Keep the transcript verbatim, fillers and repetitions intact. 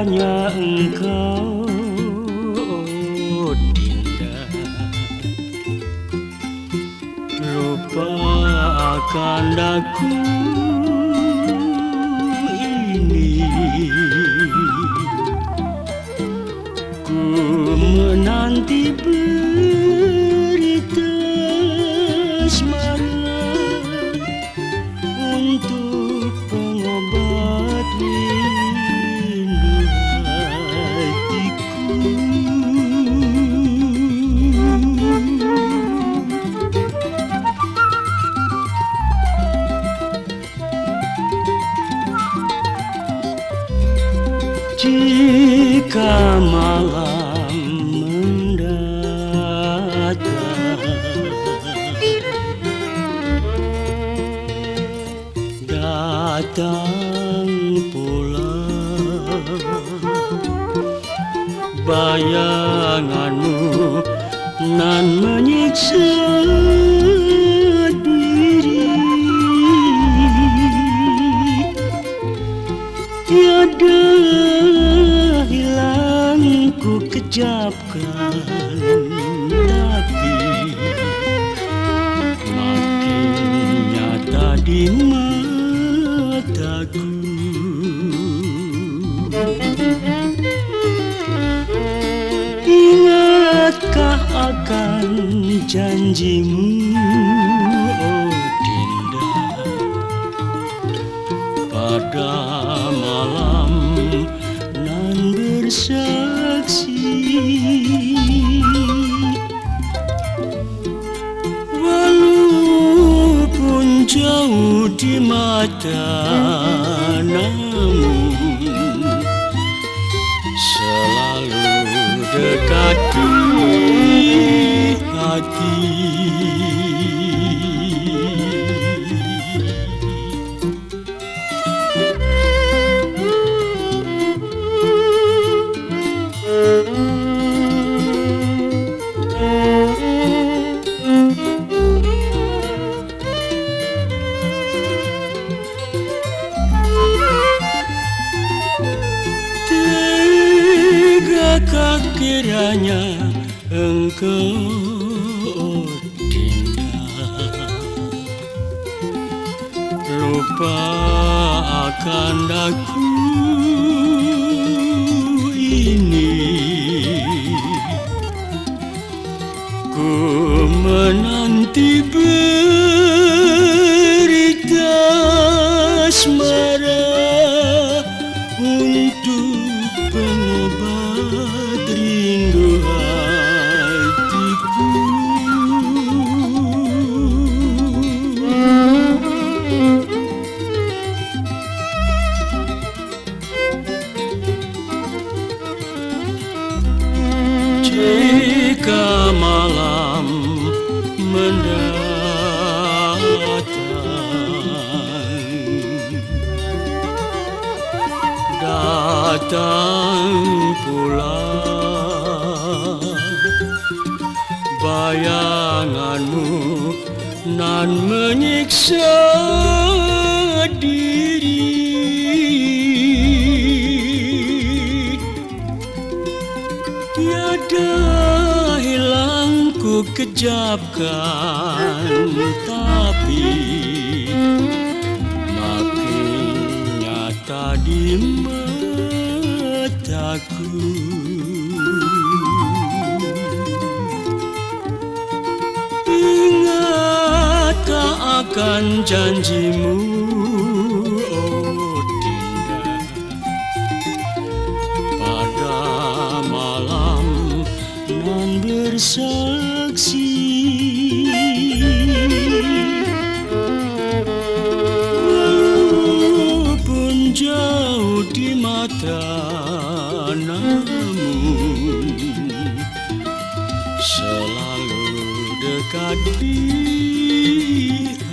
kiranya engkau Dinda lupa akan aku ini, ku menanti berita asmara untuk pengobat rindu hatiku. Jika malam mendatang datang pula bayanganmu nan menyiksa diri, tiada hilang ku kejapkan, tapi makin nyata di mataku. Ingatkah akan janjimu, oh Dinda, pada malam nan bersaksi, walaupun jauh di mata, namun selalu dekat di hati. Tegakah kiranya engkau, oh Dinda, lupa akan aku ini, ku menanti berita asmara untuk pengobat rindu hatiku. Jika malam mendatang datang pula bayanganmu nan menyiksa diri, tiada hilang ku kejapkan, tapi makin nyata di mataku. Ingatkah akan janjimu, oh Dinda, pada malam nan bersaksi, walaupun jauh di mata, namun selalu dekat di